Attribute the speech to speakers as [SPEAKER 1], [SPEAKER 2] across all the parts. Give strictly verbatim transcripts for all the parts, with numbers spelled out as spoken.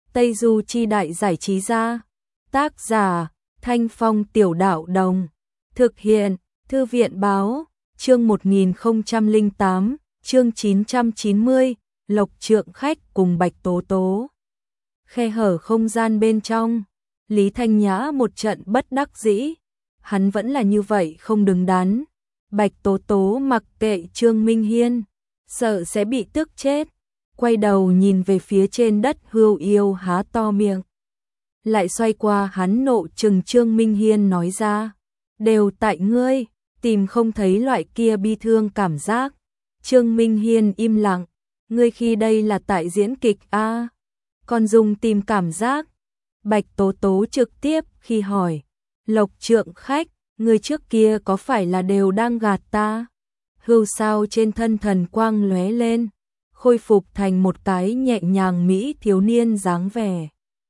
[SPEAKER 1] Tây Du Chi Đại Giải Trí Gia. Tác giả Thanh Phong Tiểu Đạo Đồng. Thực hiện Thư viện Báo. Chương một nghìn không trăm lẻ tám, chương chín trăm chín mươi, Lộc Trượng Khách cùng Bạch Tố Tố. Khe hở không gian bên trong, Lý Thanh Nhã một trận bất đắc dĩ. Hắn vẫn là như vậy không đứng đắn. Bạch Tố Tố mặc kệ Trương Minh Hiên, sợ sẽ bị tức chết. Quay đầu nhìn về phía trên đất, Hưu Yêu há to miệng. Lại xoay qua hắn nộ trừng Trương Minh Hiên nói ra. Đều tại ngươi, tìm không thấy loại kia bi thương cảm giác. Trương Minh Hiên im lặng. Ngươi khi đây là tại diễn kịch a à? Còn dùng tìm cảm giác. Bạch Tố Tố trực tiếp khi hỏi. Lộc Trượng Khách, ngươi trước kia có phải là đều đang gạt ta? Hưu sao trên thân thần quang lóe lên, khôi phục thành một cái nhẹ nhàng mỹ thiếu niên dáng vẻ.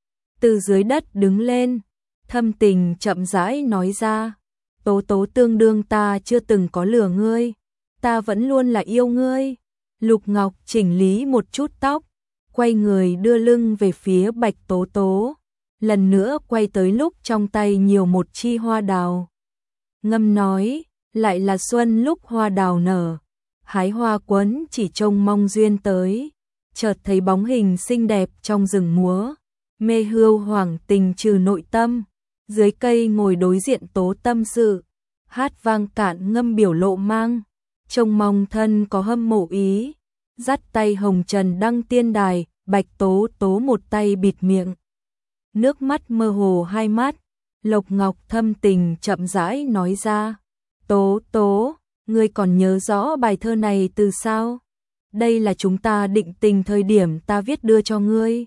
[SPEAKER 1] Từ dưới đất đứng lên, thâm tình chậm rãi nói ra. Tố Tố tương đương ta chưa từng có lừa ngươi, ta vẫn luôn là yêu ngươi. Lục Ngọc chỉnh lý một chút tóc, quay người đưa lưng về phía Bạch Tố Tố. Lần nữa quay tới lúc trong tay nhiều một chi hoa đào. Ngâm nói, lại là xuân lúc hoa đào nở. Hái hoa quấn chỉ trông mong duyên tới. Chợt thấy bóng hình xinh đẹp trong rừng múa. Mê hưu hoàng tình trừ nội tâm. Dưới cây ngồi đối diện Tố tâm sự. Hát vang cạn ngâm biểu lộ mang. Trông mong thân có hâm mộ ý. Dắt tay hồng trần đăng tiên đài. Bạch Tố Tố một tay bịt miệng. Nước mắt mơ hồ hai mắt. Lộc Ngọc thâm tình chậm rãi nói ra. Tố Tố, ngươi còn nhớ rõ bài thơ này từ sao? Đây là chúng ta định tình thời điểm ta viết đưa cho ngươi.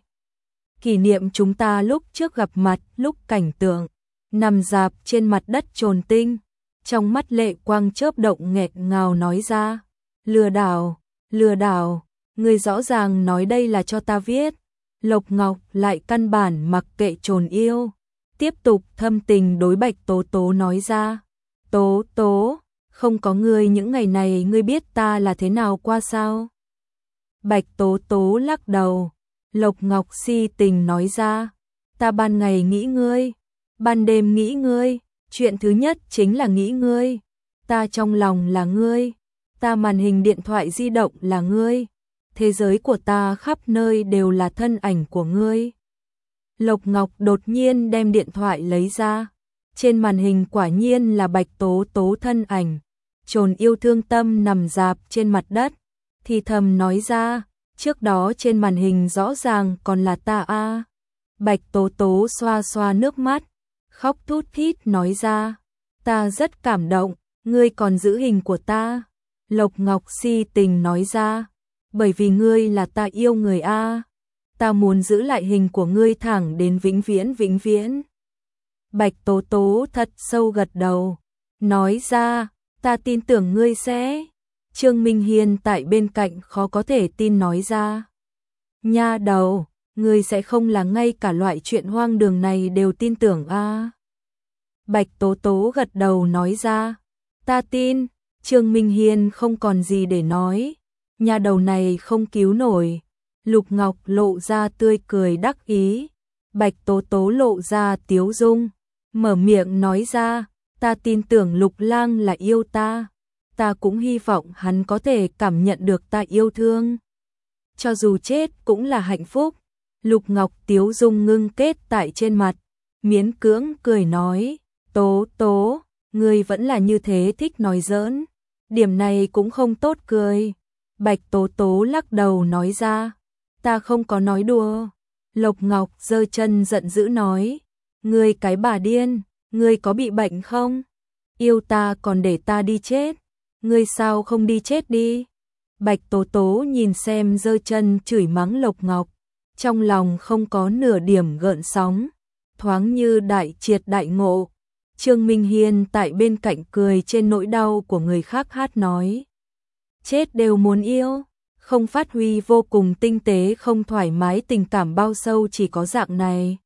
[SPEAKER 1] Kỷ niệm chúng ta lúc trước gặp mặt, lúc cảnh tượng nằm dạp trên mặt đất trồn tinh. Trong mắt lệ quang chớp động nghẹt ngào nói ra. Lừa đảo, lừa đảo, ngươi rõ ràng nói đây là cho ta viết. Lộc Ngọc lại căn bản mặc kệ trồn yêu. Tiếp tục thâm tình đối Bạch Tố Tố nói ra. Tố Tố, không có ngươi những ngày này ngươi biết ta là thế nào qua sao? Bạch Tố Tố lắc đầu. Lộc Ngọc si tình nói ra. Ta ban ngày nghĩ ngươi, ban đêm nghĩ ngươi. Chuyện thứ nhất chính là nghĩ ngươi. Ta trong lòng là ngươi. Ta màn hình điện thoại di động là ngươi. Thế giới của ta khắp nơi đều là thân ảnh của ngươi. Lộc Ngọc đột nhiên đem điện thoại lấy ra. Trên màn hình quả nhiên là Bạch Tố Tố thân ảnh. Trồn yêu thương tâm nằm dạp trên mặt đất. Thì thầm nói ra, trước đó trên màn hình rõ ràng còn là ta a. À. Bạch Tố Tố xoa xoa nước mắt, khóc thút thít nói ra. Ta rất cảm động, ngươi còn giữ hình của ta. Lộc Ngọc si tình nói ra. Bởi vì ngươi là ta yêu người a. À. Ta muốn giữ lại hình của ngươi thẳng đến vĩnh viễn vĩnh viễn. Bạch Tố Tố thật sâu gật đầu, nói ra, ta tin tưởng ngươi sẽ. Trương Minh Hiên tại bên cạnh khó có thể tin nói ra. Nha đầu, ngươi sẽ không là ngay cả loại chuyện hoang đường này đều tin tưởng a? À? Bạch Tố Tố gật đầu nói ra, ta tin. Trương Minh Hiên không còn gì để nói, nha đầu này không cứu nổi. Lục Ngọc lộ ra tươi cười đắc ý. Bạch Tố Tố lộ ra tiếu dung, mở miệng nói ra, ta tin tưởng Lục Lang là yêu ta. Ta cũng hy vọng hắn có thể cảm nhận được ta yêu thương. Cho dù chết cũng là hạnh phúc. Lục Ngọc tiếu dung ngưng kết tại trên mặt, miễn cưỡng cười nói, Tố Tố, ngươi vẫn là như thế thích nói giỡn. Điểm này cũng không tốt cười. Bạch Tố Tố lắc đầu nói ra, ta không có nói đùa. Lộc Ngọc giơ chân giận dữ nói, ngươi cái bà điên, ngươi có bị bệnh không? Yêu ta còn để ta đi chết, ngươi sao không đi chết đi? Bạch Tố Tố nhìn xem giơ chân chửi mắng Lộc Ngọc, trong lòng không có nửa điểm gợn sóng, thoáng như đại triệt đại ngộ. Trương Minh Hiên tại bên cạnh cười trên nỗi đau của người khác hát nói, chết đều muốn yêu. Không phát huy vô cùng tinh tế không thoải mái tình cảm bao sâu chỉ có dạng này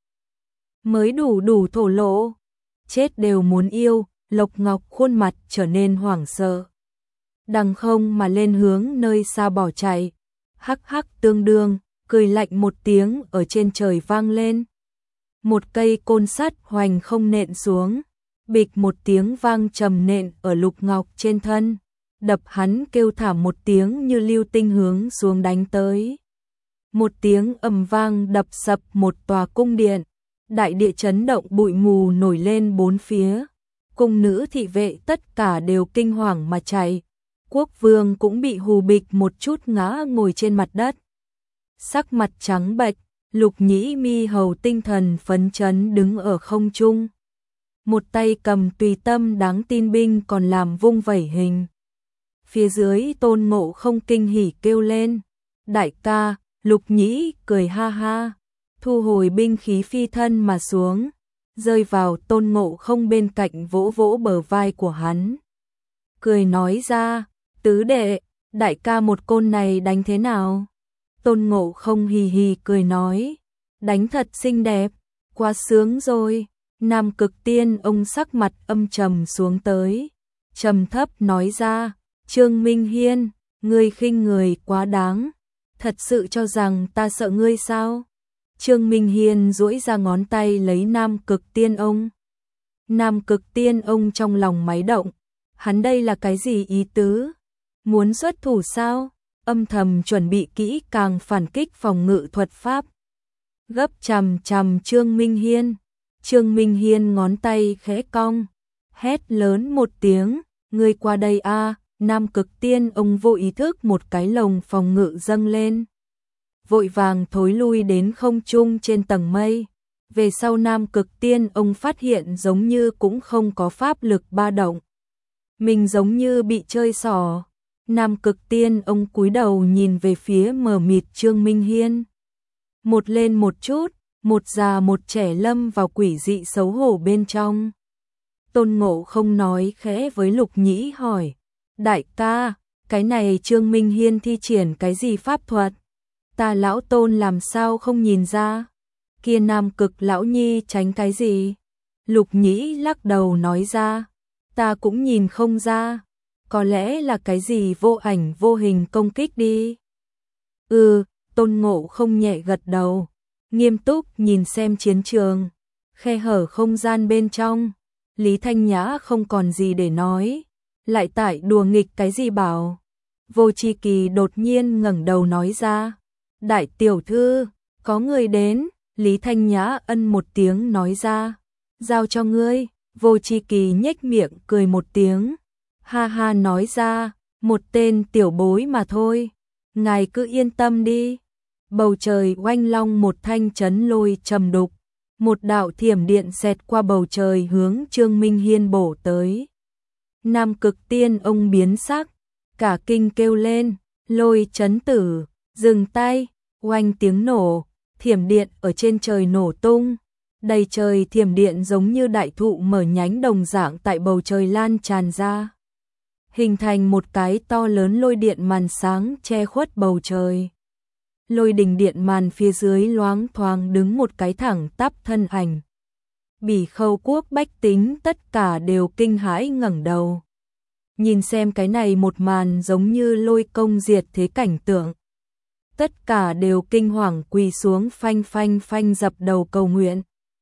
[SPEAKER 1] mới đủ đủ thổ lộ. Chết đều muốn yêu. Lộc Ngọc khuôn mặt trở nên hoảng sợ. Đằng không mà lên hướng nơi xa bỏ chạy. Hắc hắc tương đương, cười lạnh một tiếng ở trên trời vang lên. Một cây côn sắt hoành không nện xuống, bịch một tiếng vang trầm nện ở Lục Ngọc trên thân, đập hắn kêu thảm một tiếng như lưu tinh hướng xuống đánh tới. Một tiếng ầm vang đập sập một tòa cung điện, đại địa chấn động, bụi mù nổi lên bốn phía. Cung nữ thị vệ tất cả đều kinh hoàng mà chạy. Quốc vương cũng bị hù bịch một chút ngã ngồi trên mặt đất. Sắc mặt trắng bệch, Lục Nhĩ Mi hầu tinh thần phấn chấn đứng ở không trung. Một tay cầm tùy tâm đáng tin binh còn làm vung vẩy hình. Phía dưới Tôn Ngộ Không kinh hỉ kêu lên. Đại ca, Lục Nhĩ cười ha ha, thu hồi binh khí phi thân mà xuống, rơi vào Tôn Ngộ Không bên cạnh vỗ vỗ bờ vai của hắn. Cười nói ra, tứ đệ, đại ca một côn này đánh thế nào? Tôn Ngộ Không hì hì cười nói, đánh thật xinh đẹp, quá sướng rồi. Nam Cực Tiên ông sắc mặt âm trầm xuống tới, trầm thấp nói ra, Trương Minh Hiên, ngươi khinh người quá đáng, thật sự cho rằng ta sợ ngươi sao? Trương Minh Hiên duỗi ra ngón tay lấy Nam Cực Tiên ông. Nam Cực Tiên ông trong lòng máy động, hắn đây là cái gì ý tứ? Muốn xuất thủ sao? Âm thầm chuẩn bị kỹ càng phản kích phòng ngự thuật pháp. Gấp chằm chằm Trương Minh Hiên. Trương Minh Hiên ngón tay khẽ cong, hét lớn một tiếng, ngươi qua đây a. Nam Cực Tiên ông vô ý thức một cái lồng phòng ngự dâng lên, vội vàng thối lui đến không trung trên tầng mây. Về sau Nam Cực Tiên ông phát hiện giống như cũng không có pháp lực ba động, mình giống như bị chơi xỏ. Nam Cực Tiên ông cúi đầu nhìn về phía mờ mịt Trương Minh Hiên, một lên một chút, một già một trẻ lâm vào quỷ dị xấu hổ bên trong. Tôn Ngộ Không nói khẽ với Lục Nhĩ hỏi, đại ca, cái này Trương Minh Hiên thi triển cái gì pháp thuật? Ta lão Tôn làm sao không nhìn ra? Kia Nam Cực lão nhi tránh cái gì? Lục Nhĩ lắc đầu nói ra, ta cũng nhìn không ra, có lẽ là cái gì vô ảnh vô hình công kích đi. Ừ, Tôn Ngộ Không nhẹ gật đầu, nghiêm túc nhìn xem chiến trường, khe hở không gian bên trong. Lý Thanh Nhã không còn gì để nói, lại tại đùa nghịch cái gì bảo. Vô Chi Kỳ đột nhiên ngẩng đầu nói ra, đại tiểu thư, có người đến. Lý Thanh Nhã ân một tiếng nói ra, giao cho ngươi. Vô Chi Kỳ nhếch miệng cười một tiếng, ha ha nói ra, một tên tiểu bối mà thôi, ngài cứ yên tâm đi. Bầu trời oanh long một thanh chấn lôi trầm đục, một đạo thiểm điện xẹt qua bầu trời hướng Trương Minh Hiên bổ tới. Nam Cực Tiên ông biến sắc, cả kinh kêu lên, lôi chấn tử, dừng tay. Oanh tiếng nổ, thiểm điện ở trên trời nổ tung, đầy trời thiểm điện giống như đại thụ mở nhánh đồng dạng tại bầu trời lan tràn ra, hình thành một cái to lớn lôi điện màn sáng che khuất bầu trời. Lôi đình điện màn phía dưới loáng thoáng đứng một cái thẳng tắp thân ảnh. Bỉ Khâu quốc bách tính tất cả đều kinh hãi ngẩng đầu, nhìn xem cái này một màn giống như lôi công diệt thế cảnh tượng. Tất cả đều kinh hoàng quỳ xuống phanh phanh phanh dập đầu cầu nguyện.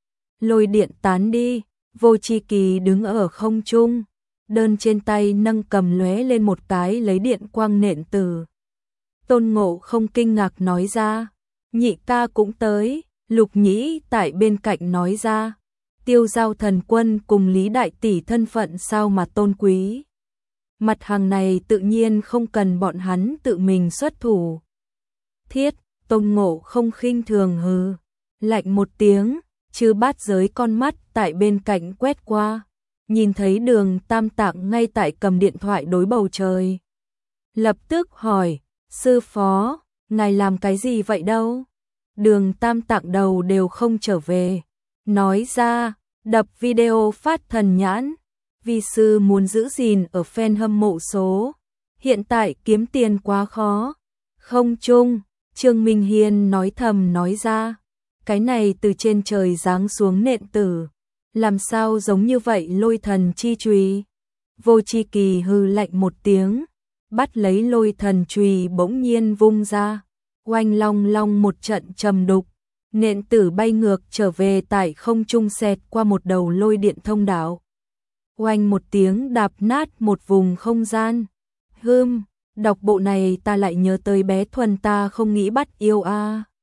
[SPEAKER 1] Lôi điện tán đi, Vô Chi Kỳ đứng ở không trung, đơn trên tay nâng cầm lóe lên một cái lấy điện quang nện từ. Tôn Ngộ Không kinh ngạc nói ra, nhị ca cũng tới. Lục Nhĩ tại bên cạnh nói ra, Tiêu Giao thần quân cùng Lý đại tỷ thân phận sao mà tôn quý. Mặt hàng này tự nhiên không cần bọn hắn tự mình xuất thủ. Thiết, Tôn Ngộ Không khinh thường hừ, lạnh một tiếng, Chư Bát Giới con mắt tại bên cạnh quét qua, nhìn thấy Đường Tam Tạng ngay tại cầm điện thoại đối bầu trời. Lập tức hỏi, sư phó, ngài làm cái gì vậy đâu? Đường Tam Tạng đầu đều không trở về, nói ra, đập video phát thần nhãn, vi sư muốn giữ gìn ở fan hâm mộ số, hiện tại kiếm tiền quá khó. Không chung, Trương Minh Hiên nói thầm nói ra, cái này từ trên trời giáng xuống nện tử, làm sao giống như vậy lôi thần chi chùy. Vô Chi Kỳ hư lạnh một tiếng, bắt lấy lôi thần chùy bỗng nhiên vung ra, Oanh long long một trận trầm đục, nện tử bay ngược trở về tại không trung xẹt qua một đầu lôi điện thông đạo. Oanh một tiếng đạp nát một vùng không gian. Hưm, đọc bộ này ta lại nhớ tới bé Thuần ta không nghĩ bắt yêu a. À.